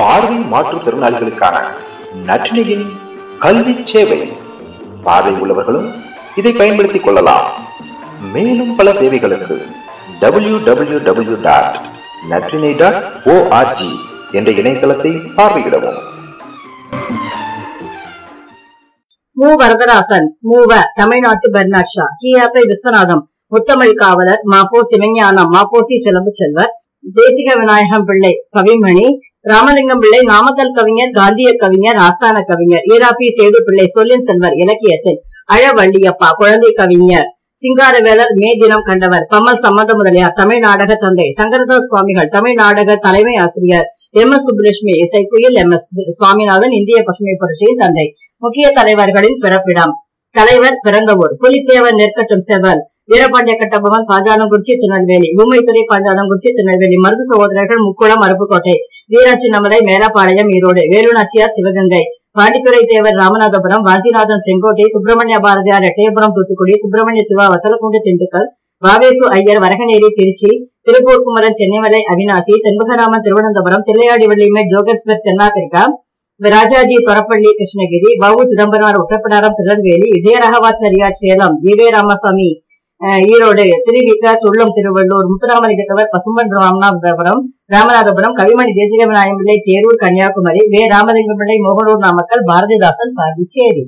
பார்வை மாற்றுத்திறனாளிகளுக்கான நற்றினையின் கல்வி சேவை. பார்வை உள்ளவர்களும் இதை பயன்படுத்திக் கொள்ளலாம். மேலும் பல சேவைகளுக்கு www.natrine.org என்ற இணையதளத்தை பார்வையிடவும். மு. வரதராசன், மூவ, தமிழ்நாட்டு பெர்னாட் ஷா, கி.ஆ.பை. விஸ்வநாதம், முத்தமிழ் காவலர், மாப்போ சிவஞானம், மாப்போசி சிலம்பு செல்வர், தேசிக விநாயகம் பிள்ளை, கவிமணி, ராமலிங்கம் பிள்ளை, நாமக்கல் கவிஞர், காந்திய கவிஞர், ஆஸ்தான கவிஞர், ஈராபி சேது பிள்ளை, சொல்லின் செல்வர், இலக்கியத்தில், அழவள்ளியப்பா, குழந்தை கவிஞர், சிங்காரவேலர், மே தினம் கண்டவர், பம்மல் சம்பந்த முதலியார், தமிழ் நாடக தந்தை, சங்கரதாஸ் சுவாமிகள், தமிழ் நாடக தலைமை ஆசிரியர், எம்.எஸ். சுப்புலட்சுமி, இசைக்குயில், எம்.எஸ். சுவாமிநாதன், இந்திய பசுமை புரட்சியின் தந்தை. முக்கிய தலைவர்களின் பிறப்பிடம்: தலைவர் பிறந்தவூர், புலித்தேவன் நெற்கட்டும் செவல், வீரபாண்டிய கட்டபொம்மன் பாஞ்சாலங்குறிச்சி திருநெல்வேலி, ஊமைத்துறை பாஞ்சாலங்குறிச்சி திருநெல்வேலி, மருது சகோதரர்கள் முக்குளம் அருப்புக்கோட்டை, வீராட்சின்னமலை மேலப்பாளையம் ஈரோடு, வேலுநாச்சியார் சிவகங்கை, பாண்டித்துறை தேவர் ராமநாதபுரம், வாஞ்சிநாதன் செங்கோட்டை, சுப்பிரமணிய பாரதியார் எட்டயபுரம் தூத்துக்குடி, சுப்பிரமணிய சிவா வத்தலக்குண்டு திண்டுக்கல், வாவேசு ஐயர் வரகநேரி திருச்சி, திருப்பூர் குமரன் சென்னிமலை அவினாசி, செண்பகராமன் திருவனந்தபுரம், தில்லையாடி வள்ளிமை ஜோகன்ஸ்பர்க் தென்னாப்பிரிக்கா, ராஜாஜி தொரப்பள்ளி கிருஷ்ணகிரி, வ.உ. சிதம்பரனார் உத்தரப்பிடாரம் திருநெல்வேலி, விஜயராகவாச்சாரியார் சேலம், ஈவே ராமசாமி ஈரோடு, திருவிக துள்ளம் திருவள்ளூர், முத்துராமலிங்கத்தவர் பசும்பன் ராமநாதபுரம், கவிமணி தேசிக விநாயகம் பிள்ளை தேரூர் கன்னியாகுமரி, வே. ராமலிங்கம் பிள்ளை மோகனூர் நாமக்கல், பாரதிதாசன் பாண்டிச்சேரி.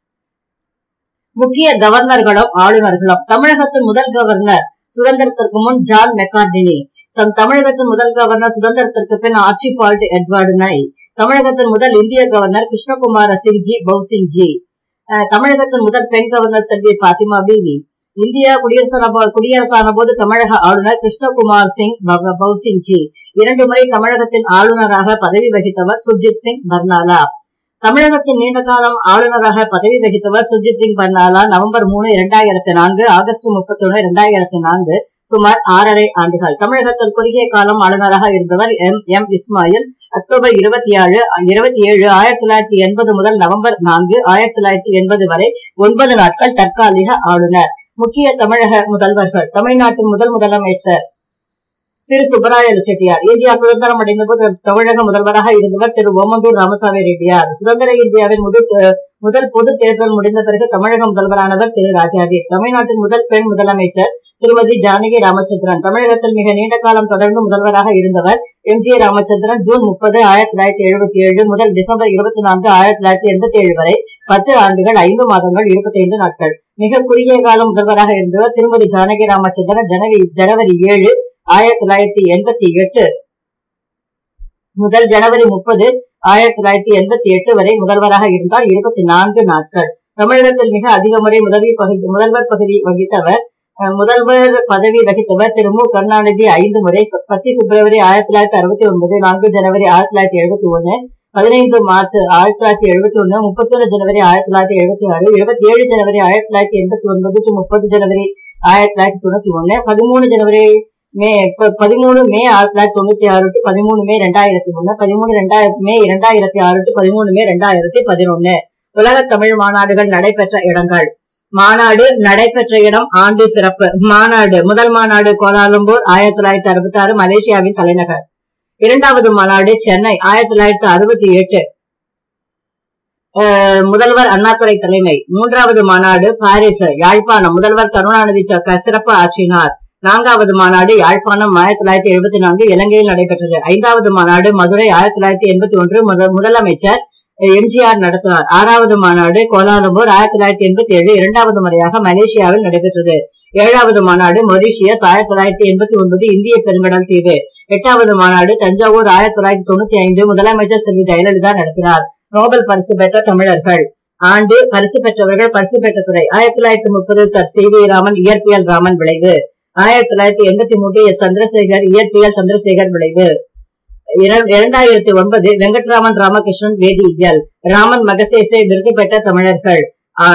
முக்கிய கவர்னர்களும் ஆளுநர்களும்: தமிழகத்தின் முதல் கவர்னர் சுதந்திரத்திற்கு முன் ஜான் மெக்கார்டினி. தமிழகத்தின் முதல் கவர்னர் சுதந்திரத்திற்கு பின் ஆர்ச்சிபால்ட் எட்வர்டு நை. தமிழகத்தின் முதல் இந்திய கவர்னர் கிருஷ்ணகுமார சிங்ஜி பௌசிங்ஜி. தமிழகத்தின் முதல் பெண் கவர்னர் செல்வி பாத்திமா பிவி. இந்தியா குடியரசான போது தமிழக ஆளுநர் கிருஷ்ணகுமார் சிங் பௌசிங்ஜி. 2 முறை தமிழகத்தின் ஆளுநராக பதவி வகித்தவர் சுர்ஜித் சிங் பர்னாலா. தமிழகத்தின் நீண்ட காலம் ஆளுநராக பதவி வகித்தவர் சுர்ஜித் சிங் பர்னாலா. நவம்பர் 3, 2004, ஆகஸ்ட் 31, 2004, சுமார் 6½ ஆண்டுகள். தமிழகத்தில் குறுகிய காலம் ஆளுநராக இருந்தவர் எம். இஸ்மாயில். அக்டோபர் 27, 1980 முதல் நவம்பர் 4, 1980 வரை 9 நாட்கள் தற்காலிக ஆளுநர். முக்கிய தமிழக முதல்வர்கள்: தமிழ்நாட்டின் முதல் முதலமைச்சர் திரு சுப்பராய செட்டியார். இந்தியா சுதந்திரம் அடைந்த போது தமிழக முதல்வராக இருந்தவர் திரு ஓமந்தூர் ராமசாமி ரெட்டியார். சுதந்திர இந்தியாவின் முதல் பொது தேர்தல் முடிந்த பிறகு தமிழக முதல்வரானவர் திரு ராஜாஜி. தமிழ்நாட்டின் முதல் பெண் முதலமைச்சர் திருமதி ஜானகி ராமச்சந்திரன். தமிழகத்தில் மிக நீண்ட காலம் தொடர்ந்து முதல்வராக இருந்தவர் எம்.ஜி. ராமச்சந்திரன். ஜூன் 30, 1977 முதல் டிசம்பர் 24, 1987 வரை 10 ஆண்டுகள் 5 மாதங்கள் 25 நாட்கள். மிக குறுகிய காலம் முதல்வராக இருந்தவர் திருமதி ஜானகி ராமச்சந்திரன். ஜனவரி 7, 1988 முதல் ஜனவரி 30, 1988 வரை முதல்வராக இருந்தார். 24 நாட்கள். தமிழகத்தில் மிக அதிக முறை முதல்வர் பதவி வகித்தவர் திரு மு. கருணாநிதி 5 முறை. 10 பிப்ரவரி 1969, 4 ஜனவரி 1971, 15 மார்ச் 1971, 31 ஜனவரி 1976, 27 ஜனவரி 1989 to 30 ஜனவரி 1991, 13 May 1996 to 13 May 2003, 13 May 2006 to 13 May 2011. உலக தமிழ் மாநாடுகள் நடைபெற்ற இடங்கள்: மாநாடு நடைபெற்ற இடம், ஆண்டு சிறப்பு. மாநாடு: முதல் மாநாடு கோலாலம்பூர் 1966, மலேசியாவின் தலைநகர். 2வது மாநாடு சென்னை 1968, முதல்வர் அண்ணாதுரை தலைமை. 3வது மாநாடு பாரிஸ் யாழ்ப்பாணம், முதல்வர் கருணாநிதி சிறப்பு ஆற்றினார். 4வது மாநாடு யாழ்ப்பாணம் 1974, இலங்கையில் நடைபெற்றது. 5வது மாநாடு மதுரை 1981, முதலமைச்சர் எம்.ஜி.ஆர். நடத்தினார். 6வது மாநாடு கோலாலம்பூர் 1987, 2வது முறையாக மலேசியாவில் நடைபெற்றது. 7வது மாநாடு மொரீஷியஸ் 1989, இந்திய பெருங்கடல் தீவு. 8வது மாநாடு தஞ்சாவூர் 1995, முதலமைச்சர் செல்வி ஜெயலலிதா நடத்தினார். நோபல் பரிசு பெற்ற தமிழர்கள். ஆண்டு, பரிசு பெற்றவர்கள், பரிசு பெற்ற துறை: 1930 சர் சி.வி. ராமன், இயற்பியல் ராமன் விளைவு. 1983 எஸ். சந்திரசேகர், இயற்பியல் சந்திரசேகர் விளைவு. 2009 வெங்கட்ராமன் ராமகிருஷ்ணன், வேதியியல். ராமன் மகசேசே விருது பெற்ற தமிழர்கள்.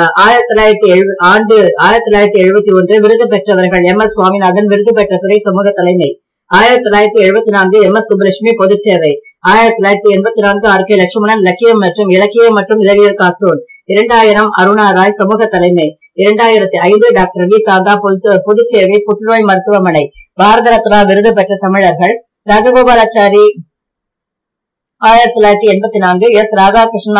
1971 விருது பெற்றவர்கள்: எம்.எஸ். சுவாமிநாதன், விருது பெற்ற துறை சமூக தலைமை. 1974 எம்.எஸ். சுப்புலட்சுமி, பொதுச்சேவை. 1984 ஆர்.கே. லட்சுமணன், இலக்கியம் மற்றும் இதழியல் கார்ட்டூன். 2000 அருணா ராய், சமூக தலைமை. 2005 டாக்டர் வி. சாந்தா, பொதுச்சேவை, புற்றுநோய் மருத்துவமனை. பாரத ரத்னா விருது பெற்ற தமிழர்கள்: Rajagopalachari 1984, S. Radhakrishnan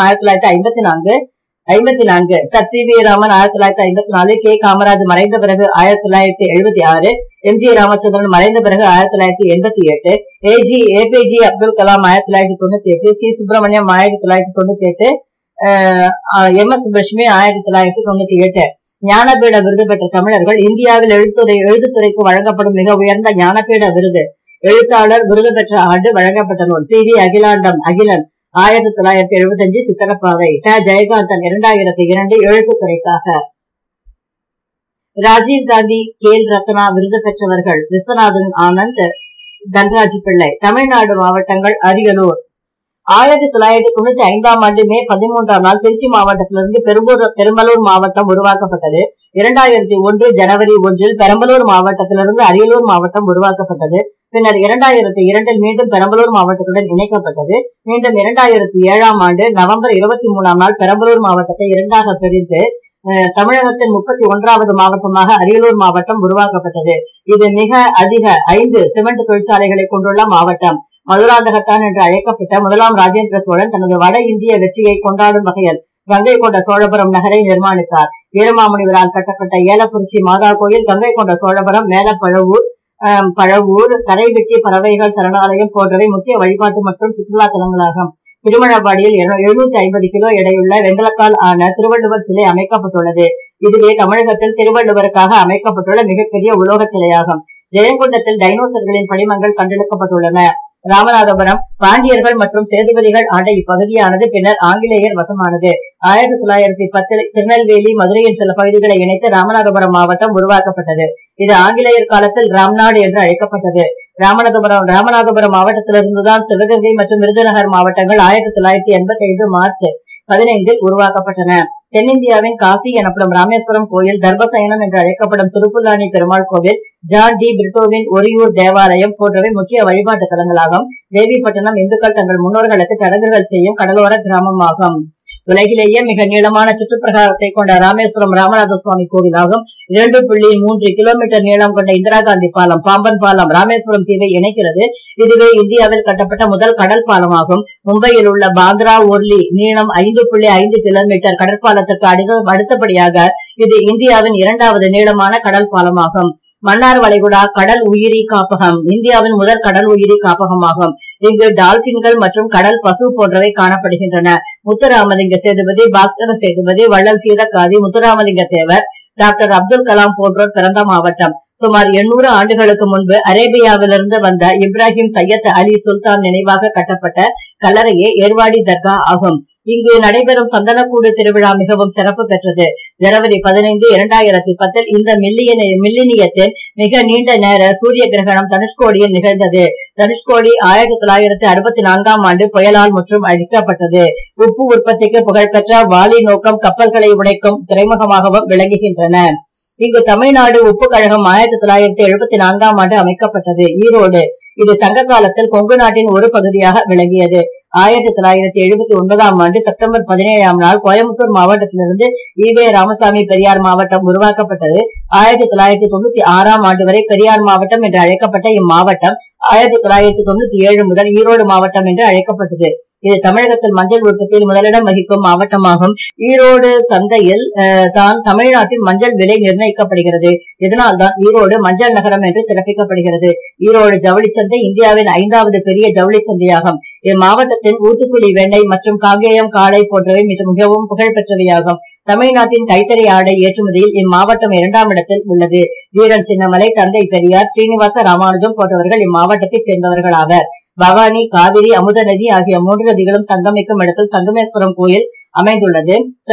1954, sir C. V. Raman 1954, K. Kamaraj மறைந்த பிறகு 1976, எம். ஜி. ராமச்சந்திரன் மறைந்த பிறகு 1988, APJ Abdul Kalam 1998, C. Subramaniam 1998, M. S. Subbulakshmi 1998. Jnanpith விருது பெற்ற தமிழர்கள். இந்தியாவில் எழுத்துத்துறைக்கு வழங்கப்படும் மிக உயர்ந்த ஞானபீட விருது. எழுத்தாளர். விருது பெற்ற ஆண்டு. வழங்கப்பட்ட நூல். டி. அகிலன் 1975, சித்திரப்பாவை. ஜெயகாந்தன் 2002, எழுத்துத்துறைக்காக. ராஜீவ் காந்தி கேல் ரத்னா விருது பெற்றவர்கள். விஸ்வநாதன் ஆனந்த், தன்ராஜ் பிள்ளை. தமிழ்நாடு மாவட்டங்கள். அரியலூர். 1995 ஆண்டு மே 13ஆம் நாள் திருச்சி மாவட்டத்திலிருந்து பெரம்பலூர் மாவட்டம் உருவாக்கப்பட்டது. 2001 ஜனவரி 1 பெரம்பலூர் மாவட்டத்திலிருந்து அரியலூர் மாவட்டம் உருவாக்கப்பட்டது. பின்னர் 2002 மீண்டும் பெரம்பலூர் மாவட்டத்துடன் இணைக்கப்பட்டது. மீண்டும் 2007 ஆண்டு நவம்பர் 23ஆம் நாள் பெரம்பலூர் மாவட்டத்தை இரண்டாக பிரித்து தமிழகத்தின் 31வது மாவட்டமாக அரியலூர் மாவட்டம் உருவாக்கப்பட்டது. இது மிக அதிக 5 சிமெண்ட் தொழிற்சாலைகளை கொண்டுள்ள மாவட்டம். மதுராந்தகத்தான் என்று அழைக்கப்பட்ட முதலாம் ராஜேந்திர சோழன் தனது வட இந்திய வெற்றியை கொண்டாடும் வகையில் கங்கை கொண்ட சோழபுரம் நகரை நிர்மாணித்தார். வீரமாமுனிவரால் கட்டப்பட்ட ஏலக்குறிச்சி மாதா கோயில், கங்கை கொண்ட சோழபுரம், பழவூர், கரைவெட்டி பறவைகள் சரணாலயம் போன்றவை முக்கிய வழிபாட்டு மற்றும் சுற்றுலா தலங்களாகும். திருமணப்பாடியில் 750 கிலோ எடையுள்ள வெண்கலத்தால் ஆன திருவள்ளுவர் சிலை அமைக்கப்பட்டுள்ளது. இதுவே தமிழகத்தில் திருவள்ளுவருக்காக அமைக்கப்பட்டுள்ள மிகப்பெரிய உலோக சிலையாகும். ஜெயங்கொண்டத்தில் டைனோசர்களின் படிமங்கள் கண்டெடுக்கப்பட்டுள்ளன. ராமநாதபுரம். பாண்டியர்கள் மற்றும் சேதுபதிகள் ஆண்ட இப்பகுதியானது பின்னர் ஆங்கிலேயர் வசமானது. 1910 திருநெல்வேலி, மதுரையின் சில பகுதிகளை இணைத்து ராமநாதபுரம் மாவட்டம் உருவாக்கப்பட்டது. இது ஆங்கிலேயர் காலத்தில் ராம்நாடு என்று அழைக்கப்பட்டது. ராமநாதபுரம் மாவட்டத்திலிருந்துதான் சிவகங்கை மற்றும் விருதுநகர் மாவட்டங்கள் 1985 மார்ச் 15 உருவாக்கப்பட்டன. தென்னிந்தியாவின் காசி எனப்படும் ராமேஸ்வரம் கோயில், தர்பசயனம் என்று அழைக்கப்படும் திருப்புல்லானி பெருமாள் கோவில், ஜான் டி பிரிட்டோவின் ஒரியூர் தேவாலயம் போன்றவை முக்கிய வழிபாட்டு தலங்களாகும். தேவிப்பட்டினம் இந்துக்கள் தங்கள் முன்னோர்களுக்கு சடங்குகள் செய்யும் கடலோர கிராமமாகும். உலகிலேயே மிக நீளமான சுற்றுப்பிரகாரத்தை கொண்ட ராமேஸ்வரம் ராமநாத சுவாமி கோவிலாகும். 2.3 கிலோமீட்டர் நீளம் கொண்ட இந்திரா காந்தி பாலம், பாம்பன் பாலம் ராமேஸ்வரம் தீவை இணைக்கிறது. இதுவே இந்தியாவில் கட்டப்பட்ட முதல் கடல் பாலமாகும். மும்பையில் உள்ள பாந்த்ரா ஓர்லி நீளம் 5.5 கிலோமீட்டர் கடற்பாலத்துக்கு அடுத்தபடியாக இது இந்தியாவின் 2வது நீளமான கடல் பாலமாகும். மன்னார் வளைகுடா கடல் உயிரி காப்பகம் இந்தியாவின் முதல் கடல் உயிரி காப்பகமாகும். இங்கு டால்பின்கள் மற்றும் கடல் பசு போன்றவை காணப்படுகின்றன. முத்துராமலிங்க சேதுபதி, பாஸ்கர சேதுபதி, வள்ளல் சீதக்காதி, முத்துராமலிங்க தேவர், டாக்டர் அப்துல் கலாம் போன்றோர் பிறந்த மாவட்டம். சுமார் 800 ஆண்டுகளுக்கு முன்பு அரேபியாவிலிருந்து வந்த இப்ராஹிம் சையத் அலி சுல்தான் நினைவாக கட்டப்பட்ட கல்லறையே ஏர்வாடி தர்கா ஆகும். இங்கு நடைபெறும் சந்தனக்கூடு திருவிழா மிகவும் சிறப்பு பெற்றது. ஜனவரி 15, 2010 இந்த மில்லினியத்தின் மிக நீண்ட நேர சூரிய கிரகணம் தனுஷ்கோடியில் நிகழ்ந்தது. தனுஷ்கோடி 1964ஆம் ஆண்டு புயலால் முற்றும் அழிக்கப்பட்டது. உப்பு உற்பத்திக்கு புகழ்பெற்ற வாலி நோக்கம் கப்பல்களை உடைக்கும் துறைமுகமாகவும் விளங்குகின்றன. இங்கு தமிழ்நாடு உப்பு கழகம் 1974ஆம் ஆண்டு அமைக்கப்பட்டது. ஈரோடு. இது சங்க காலத்தில் கொங்கு நாட்டின் ஒரு பகுதியாக விளங்கியது. 1979ஆம் ஆண்டு செப்டம்பர் 17ஆம் நாள் கோயம்புத்தூர் மாவட்டத்திலிருந்து ஈவே ராமசாமி பெரியார் மாவட்டம் உருவாக்கப்பட்டது. 1996ஆம் ஆண்டு வரை பெரியார் மாவட்டம் என்று அழைக்கப்பட்ட இம்மாவட்டம் 1997 முதல் ஈரோடு மாவட்டம் என்று அழைக்கப்பட்டது. இது தமிழகத்தில் மஞ்சள் உற்பத்தியில் முதலிடம் வகிக்கும் மாவட்டமாகும். ஈரோடு சந்தையில் தான் தமிழ்நாட்டின் மஞ்சள் விலை நிர்ணயிக்கப்படுகிறது. இதனால் தான் ஈரோடு மஞ்சள் நகரம் என்று சிறப்பிக்கப்படுகிறது. ஈரோடு ஜவுளிச்சந்தை இந்தியாவின் 5வது பெரிய ஜவுளிச்சந்தையாகும். இம்மாவட்டத்தின் ஊத்துக்குளி வெண்ணெய் மற்றும் காங்கேயம் காளை போன்றவை மிகவும் புகழ்பெற்றவையாகும். தமிழ்நாட்டின் கைத்தறி ஆடை ஏற்றுமதியில் இம்மாவட்டம் 2ஆம் இடத்தில் உள்ளது. வீரன் சின்னமலை, தந்தை பெரியார், ஸ்ரீனிவாச ராமானுஜம் போன்றவர்கள் இம்மாவட்டத்தைச் சேர்ந்தவர்கள் ஆவர். பவானி, காவிரி, அமுத நதி ஆகிய 3 நதிகளும் சங்கமிக்கும் இடத்தில் சங்கமேஸ்வரம் கோயில் அமைந்துள்ளது.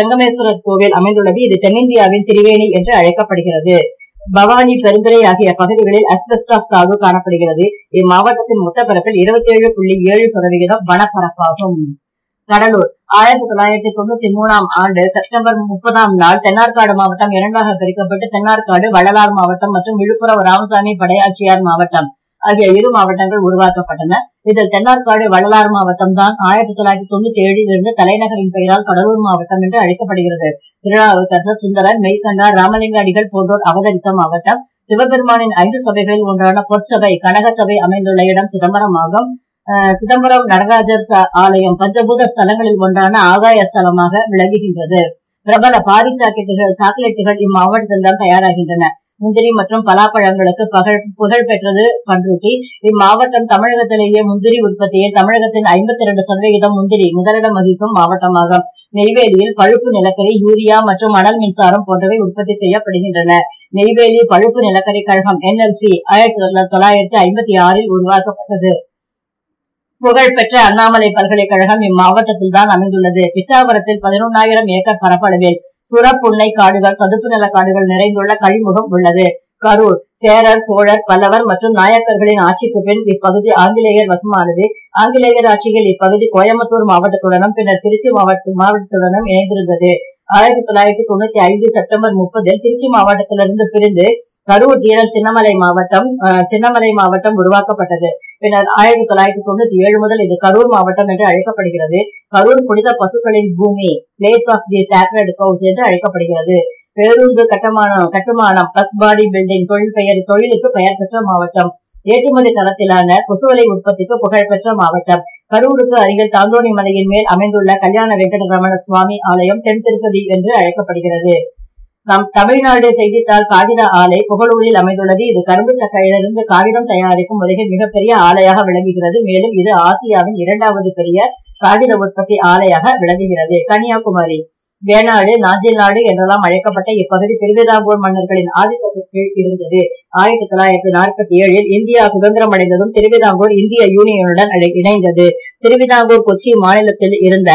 இது தென்னிந்தியாவின் திரிவேணி என்று அழைக்கப்படுகிறது. பவானி, பெருந்துறை ஆகிய பகுதிகளில் அஸ்பெஸ்டாஸ் தாது காணப்படுகிறது. இம்மாவட்டத்தின் மொத்த பரப்பில் 27.7% வனப்பரப்பாகும். கடலூர். 1993ஆம் ஆண்டு செப்டம்பர் 30ஆம் நாள் தென்னார்காடு மாவட்டம் 2ஆக பிரிக்கப்பட்டு தென்னார்காடு, வள்ளலார் மாவட்டம் மற்றும் விழுப்புரம் ராமசாமி படையாட்சியார் மாவட்டம் ஆகிய 2 மாவட்டங்கள் உருவாக்கப்பட்டன. இதில் தென்னார்காடு வள்ளலார் மாவட்டம் தான் 1997 இருந்து தலைநகரின் பெயரால் கடலூர் மாவட்டம் என்று அழைக்கப்படுகிறது. திருநாவுக்கரசர், சுந்தரர், மெய்கண்டார், ராமலிங்க அடிகள் போன்றோர் அவதரித்த மாவட்டம். சிவபெருமானின் 5 சபைகளில் ஒன்றான பொற்சபை கனக சபை அமைந்துள்ள இடம் சிதம்பரம் ஆகும். சிதம்பரம் நடராஜர் ஆலயம் பஞ்சபூத ஸ்தலங்களில் ஒன்றான ஆகாய ஸ்தலமாக விளங்குகின்றது. பிரபல பாரி சாக்லேட்டுகள் இம்மாவட்டத்தில் தான் தயாராகின்றன. முந்திரி மற்றும் பலாப்பழங்களுக்கு புகழ் பெற்றது பண்ருட்டி. இம்மாவட்டம் தமிழகத்திலேயே முந்திரி உற்பத்தியில் தமிழகத்தின் 52% முந்திரி முதலிடம் வகிக்கும் மாவட்டமாகும். நெய்வேலியில் பழுப்பு நிலக்கரி, யூரியா மற்றும் மணல் மின்சாரம் போன்றவை உற்பத்தி செய்யப்படுகின்றன. நெய்வேலி பழுப்பு நிலக்கரி கழகம் NLC 1956 உருவாக்கப்பட்டது. புகழ்பெற்ற அண்ணாமலை பல்கலைக்கழகம் இம்மாவட்டத்தில் தான் அமைந்துள்ளது. பிச்சாவரத்தில் 11,000 ஏக்கர் பரப்பளவில் சுரப்புன்னை காடுகள், சதுப்பு நில காடுகள் நிறைந்துள்ள கழிமுகம் உள்ளது. கரூர் சேரர், சோழர், பல்லவர் மற்றும் நாயக்கர்களின் ஆட்சிக்கு பின் இப்பகுதி ஆங்கிலேயர் வசமானது. ஆங்கிலேயர் ஆட்சியில் இப்பகுதி கோயம்புத்தூர் மாவட்டத்துடனும் பின்னர் திருச்சி மாவட்டத்துடனும் இணைந்திருந்தது. 1995 செப்டம்பர் 30 திருச்சி மாவட்டத்திலிருந்து பிரிந்து கரூர் தீரன் சின்னமலை மாவட்டம் உருவாக்கப்பட்டது. பின்னர் 1997 முதல் இது கரூர் மாவட்டம் என்று அழைக்கப்படுகிறது. கரூர் புனித பசுக்களின் பூமி, place of the sacred cows என்று அழைக்கப்படுகிறது. பேருந்து கட்டுமானம், பஸ் பாடி பில்டிங் தொழிலுக்கு பெயர் பெற்ற மாவட்டம். ஏற்றுமதி தளத்திலான கொசுவலை உற்பத்திக்கு புகழ்பெற்ற மாவட்டம். கரூருக்கு அருகில் தாந்தோணி மலையின் மேல் அமைந்துள்ள கல்யாண வெங்கடரமண சுவாமி ஆலயம் தென் திருப்பதி என்று அழைக்கப்படுகிறது. நம் தமிழ்நாடு செய்தித்தாள் காகித ஆலை புகழூரில் அமைந்துள்ளது. இது கரும்பு சக்கையிலிருந்து காகிதம் தயாரிக்கும் உலகின் மிகப்பெரிய ஆலையாக விளங்குகிறது. மேலும் இது ஆசியாவின் 2வது பெரிய காகித உற்பத்தி ஆலையாக விளங்குகிறது. கன்னியாகுமரி வேணாடு, நாஞ்சில் நாடு என்றெல்லாம் அழைக்கப்பட்ட இப்பகுதி திருவிதாங்கூர் மன்னர்களின் ஆதிக்கத்தின் கீழ் இருந்தது. 1947 இந்தியா சுதந்திரம் அடைந்ததும் திருவிதாங்கூர் இந்திய யூனியனுடன் இணைந்தது. திருவிதாங்கூர் கொச்சி மாநிலத்தில் இருந்த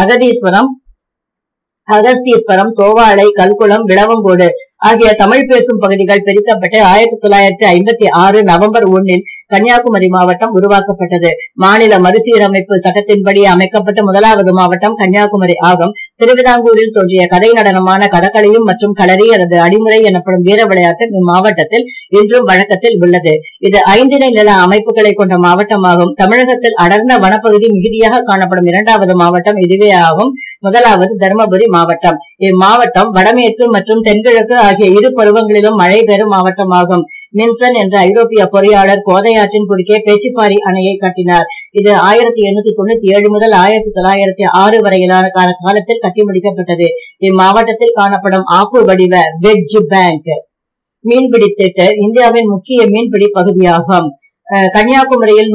அகஸ்தீஸ்வரம், தோவாளை, கல்குளம், விளவங்கோடு ஆகிய தமிழ் பேசும் பகுதிகள் பிரிக்கப்பட்டு 1956 நவம்பர் 1 கன்னியாகுமரி மாவட்டம் உருவாக்கப்பட்டது. மாநில மறுசீரமைப்பு சட்டத்தின்படி அமைக்கப்பட்ட 1வது மாவட்டம் கன்னியாகுமரி ஆகும். திருவிதாங்கூரில் தோன்றிய கதை நடனமான கதகளியும் மற்றும் களரி அல்லது அடிமுறை எனப்படும் வீர விளையாட்டு இம்மாவட்டத்தில் இன்றும் வழக்கத்தில் உள்ளது. இது 5 நில அமைப்புகளை கொண்ட மாவட்டமாகும். தமிழகத்தில் அடர்ந்த வனப்பகுதி மிகுதியாக காணப்படும் 2வது மாவட்டம் இதுவே ஆகும். 1வது தர்மபுரி மாவட்டம். இம்மாவட்டம் வடமேற்கு மற்றும் தென்கிழக்கு ஆகிய இரு பருவங்களிலும் மழை பெறும் மாவட்டமாகும். மின்சன் என்ற ஐரோப்பிய பொறியாளர் கோதையாற்றின் குறுக்கே பேச்சிப்பாறை அணையை கட்டினார். இது 1897 முதல் 1906 வரையிலான காலத்தில் கட்டி முடிக்கப்பட்டது. இம்மாவட்டத்தில் காணப்படும் ஆப்பு வடிவ வெட்ஜ் பேங்க் மீன்பிடி திட்டு இந்தியாவின் முக்கிய மீன்பிடி பகுதியாகும். கன்னியாகுமரியில்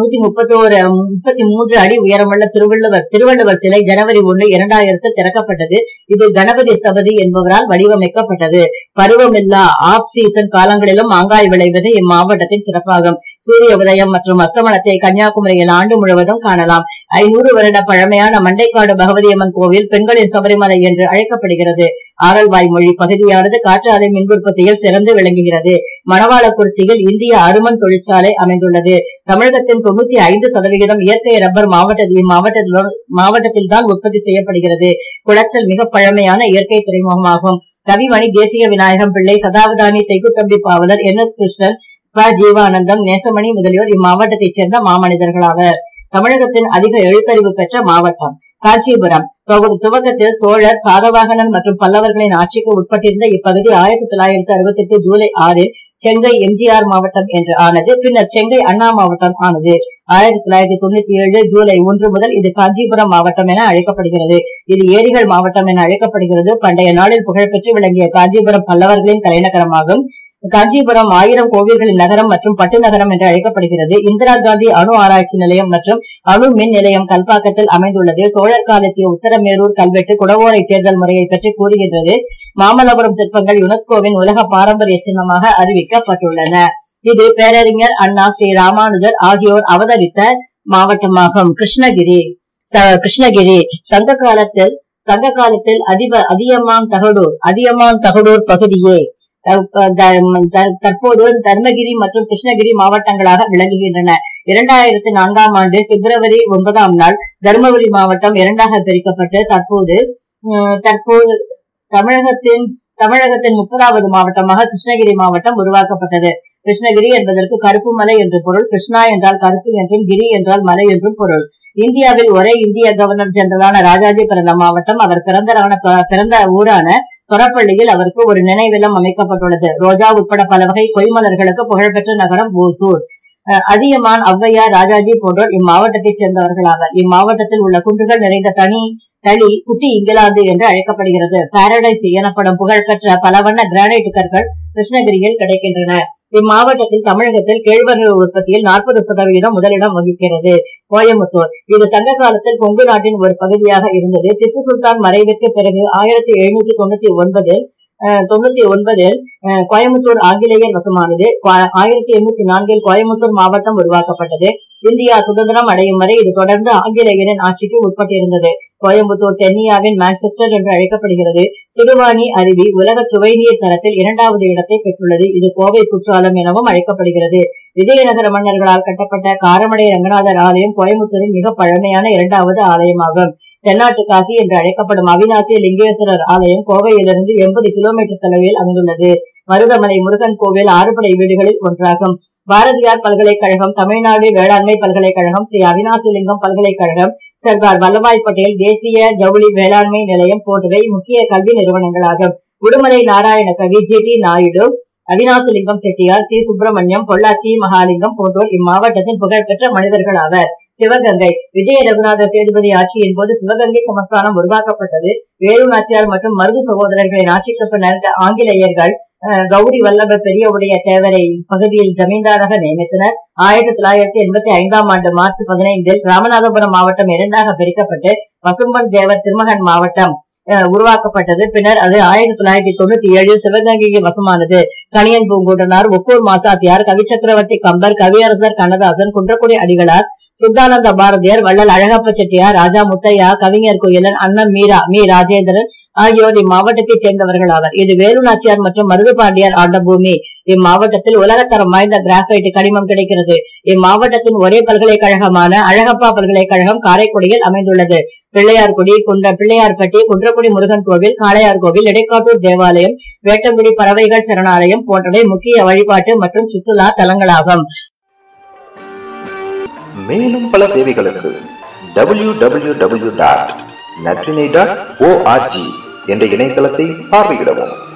133 அடி உயரமுள்ள திருவள்ளுவர் சிலை ஜனவரி 1, 2000 திறக்கப்பட்டது. இது கணபதி ஸ்தபதி என்பவரால் வடிவமைக்கப்பட்டது. பருவமில்லா ஆஃப் சீசன் காலங்களிலும் மாங்காய் விளைவது இம்மாவட்டத்தின் சிறப்பாகும். சூரிய உதயம் மற்றும் அஸ்தமனத்தை கன்னியாகுமரியில் ஆண்டு முழுவதும் காணலாம். 500 வருட பழமையான மண்டைக்காடு பகவதியம்மன் கோவில் பெண்களின் சபரிமலை என்று அழைக்கப்படுகிறது. ஆரல்வாய் மொழி பகுதியானது காற்றாலை மின் உற்பத்தியில் சிறந்து விளங்குகிறது. மணவாளக்குறிச்சியில் இந்திய அருமன் தொழிற்சாலை அமைந்துள்ளது. தமிழகத்தின் 95% இயற்கை ரப்பர் மாவட்டத்தில் தான் உற்பத்தி செய்யப்படுகிறது. குளச்சல் மிக பழமையான இயற்கை துறைமுகமாகும். கவிமணி, தேசிய விநாயகம் பிள்ளை, சதாவதானி, செய்குத்தம்பி பாவலர், NS கிருஷ்ணன், ஜீவானந்தம், நேசமணி முதலியோர் இம்மாவட்டத்தைச் சேர்ந்த மாமனிதர்களாவர். தமிழகத்தின் அதிக எழுத்தறிவு பெற்ற மாவட்டம் காஞ்சிபுரம். துவக்கத்தில் சோழர், சாதவாகனன் மற்றும் பல்லவர்களின் ஆட்சிக்கு உட்பட்டிருந்த இப்பகுதி 1968 ஜூலை 6 செங்கை எம்ஜிஆர் மாவட்டம் என்று ஆனது. பின்னர் செங்கை அண்ணா மாவட்டம் ஆனது. 1997 ஜூலை 1 முதல் இது காஞ்சிபுரம் மாவட்டம் என அழைக்கப்படுகிறது. இது ஏரிகள் மாவட்டம் என அழைக்கப்படுகிறது. பண்டைய நாளில் புகழ்பெற்று விளங்கிய காஞ்சிபுரம் பல்லவர்களின் தலைநகரமாகும். காஞ்சிபுரம் 1000 கோவில்களின் நகரம் மற்றும் பட்டு நகரம் என்று அழைக்கப்படுகிறது. இந்திரா காந்தி அணு ஆராய்ச்சி நிலையம் மற்றும் அணு மின் நிலையம் கல்பாக்கத்தில் அமைந்துள்ளது. சோழர் காலத்திய உத்தரமேரூர் கல்வெட்டு குடவோரை தேர்தல் முறையை பற்றி கூறுகின்றது. மாமல்லபுரம் சிற்பங்கள் யுனெஸ்கோவின் உலக பாரம்பரிய சின்னமாக அறிவிக்கப்பட்டுள்ளன. இது பேரறிஞர் அண்ணா, ஸ்ரீ ராமானுஜர் ஆகியோர் அவதரித்த மாவட்டமாகும். கிருஷ்ணகிரி சங்க காலத்தில் அதியமான் தகடூர் பகுதியே தற்போது தர்மகிரி மற்றும் கிருஷ்ணகிரி மாவட்டங்களாக விளங்குகின்றன. 2004 ஆண்டு பிப்ரவரி 9 தர்மபுரி மாவட்டம் 2ஆக பிரிக்கப்பட்டு தற்போது தமிழகத்தின் 30வது மாவட்டமாக கிருஷ்ணகிரி மாவட்டம் உருவாக்கப்பட்டது. கிருஷ்ணகிரி என்பதற்கு கருப்பு மலை என்று பொருள். கிருஷ்ணா என்றால் கருப்பு என்றும், கிரி என்றால் மலை என்றும் பொருள். இந்தியாவில் ஒரே இந்திய கவர்னர் ஜெனரலான ராஜாஜி பிறந்த மாவட்டம். அவர் பிறந்த ஊரான தொரப்பள்ளியில் அவருக்கு ஒரு நினைவில்லம் அமைக்கப்பட்டுள்ளது. ரோஜா உட்பட பல வகை கொய்மலர்களுக்கு புகழ்பெற்ற நகரம் ஓசூர். அதியமான், ஔவையார், ராஜாஜி போன்றோர் இம்மாவட்டத்தைச் சேர்ந்தவர்கள் ஆவர். இம்மாவட்டத்தில் உள்ள குன்றுகள் நிறைந்த தளி குட்டி இங்கிலாந்து என்று அழைக்கப்படுகிறது. பாரடைஸ் எனப்படும் புகழ்பெற்ற பல வண்ண கிரானைட் கற்கள் கிருஷ்ணகிரியில் கிடைக்கின்றன. இம்மாவட்டத்தில் தமிழகத்தில் கேழ்வரகு உற்பத்தியில் 40% முதலிடம் வகிக்கிறது. கோயமுத்தூர் இது சங்க காலத்தில் கொங்கு நாட்டின் ஒரு பகுதியாக இருந்தது. திப்பு சுல்தான் மறைவிற்கு பிறகு 1799 கோயமுத்தூர் ஆங்கிலேயர் வசமானது. 1804 கோயமுத்தூர் மாவட்டம் உருவாக்கப்பட்டது. இந்தியா சுதந்திரம் அடையும் வரை இது தொடர்ந்து ஆங்கிலேயரின் ஆட்சிக்கு உட்பட்டிருந்தது. கோயம்புத்தூர் தென்னியாவின் மான்செஸ்டர் என்று அழைக்கப்படுகிறது. திருவாணி அருவி உலக சுவைநீர் தரத்தில் 2வது இடத்தை பெற்றுள்ளது. இது கோவை குற்றாலம் எனவும் அழைக்கப்படுகிறது. விஜயநகர மன்னர்களால் கட்டப்பட்ட காரமடை ரங்கநாதர் ஆலயம் கோயம்புத்தூரின் மிக பழமையான 2வது ஆலயமாகும். தென்னாட்டு காசி என்று அழைக்கப்படும் அவிநாசி லிங்கேஸ்வரர் ஆலயம் கோவையிலிருந்து 80 கிலோமீட்டர் தொலைவில் அமைந்துள்ளது. மருதமலை முருகன் கோவில் 6 படை வீடுகளில் ஒன்றாகும். பாரதியார் பல்கலைக்கழகம், தமிழ்நாடு வேளாண்மை பல்கலைக்கழகம், ஸ்ரீ அவிநாசிலிங்கம் பல்கலைக்கழகம், சர்தார் வல்லபாய் பட்டேல் தேசிய ஜவுளி வேளாண்மை நிலையம் போன்றவை முக்கிய கல்வி நிறுவனங்களாகும். உடுமலை நாராயண கவி, ஜி.டி. நாயுடு, அவிநாசிலிங்கம் செட்டியார், சி. சுப்பிரமணியம், பொள்ளாச்சி மகாலிங்கம் போன்றோர் இம்மாவட்டத்தின் புகழ்பெற்ற மனிதர்கள் ஆவர். சிவகங்கை விஜய ரகுநாத சேதுபதி ஆட்சியின் போது சிவகங்கை சமஸ்தானம் உருவாக்கப்பட்டது. வேலு நாச்சியார் மற்றும் மருது சகோதரர்களின் ஆட்சிக்கு பின்னர் ஆங்கிலேயர்கள் கௌரி வல்லப பெரியவுடைய தேவரை பகுதியில் ஜமீன்தாராக நியமித்தனர். 1985 ஆண்டு மார்ச் 15 ராமநாதபுரம் மாவட்டம் 2ஆக பிரிக்கப்பட்டு பசும்பன் தேவர் திருமகன் மாவட்டம் உருவாக்கப்பட்டது. பின்னர் அது 1997 சிவகங்கைக்கு வசமானது. கணியன் பூங்குட்டனார், ஒக்கூர் மாசாத்தியார், கவிச்சக்கரவர்த்தி கம்பர், கவியரசர் கண்ணதாசன், குன்றக்குடி அடிகளார், சுத்தானந்த பாரதியார், வள்ளல் அழகப்ப செட்டியார், ராஜா முத்தையா, கவிஞர் குயிலன், அண்ணன் மீ ராஜேந்திரன் ஆகியோர் இம்மாவட்டத்தைச் சேர்ந்தவர்கள் ஆவர். இது வேலு நாச்சியார் மற்றும் மருது பாண்டியார் ஆண்ட பூமி. இம்மாவட்டத்தில் உலகத்தரம் வாய்ந்த கிராஃபைட் கனிமம் கிடைக்கிறது. இம்மாவட்டத்தின் ஒரே பல்கலைக்கழகமான அழகப்பா பல்கலைக்கழகம் காரைக்குடியில் அமைந்துள்ளது. பிள்ளையார்குடி, பிள்ளையார்பட்டி, குன்றக்குடி முருகன் கோவில், காளையார் கோவில், இடைக்காட்டூர் தேவாலயம், வேட்டங்குடி பறவைகள் சரணாலயம் போன்றவை முக்கிய வழிபாட்டு மற்றும் சுற்றுலா தலங்களாகும். மேலும் பல சேவைகளுக்கு www.natrine.org என்ற இணையதளத்தை பார்வையிடவும்.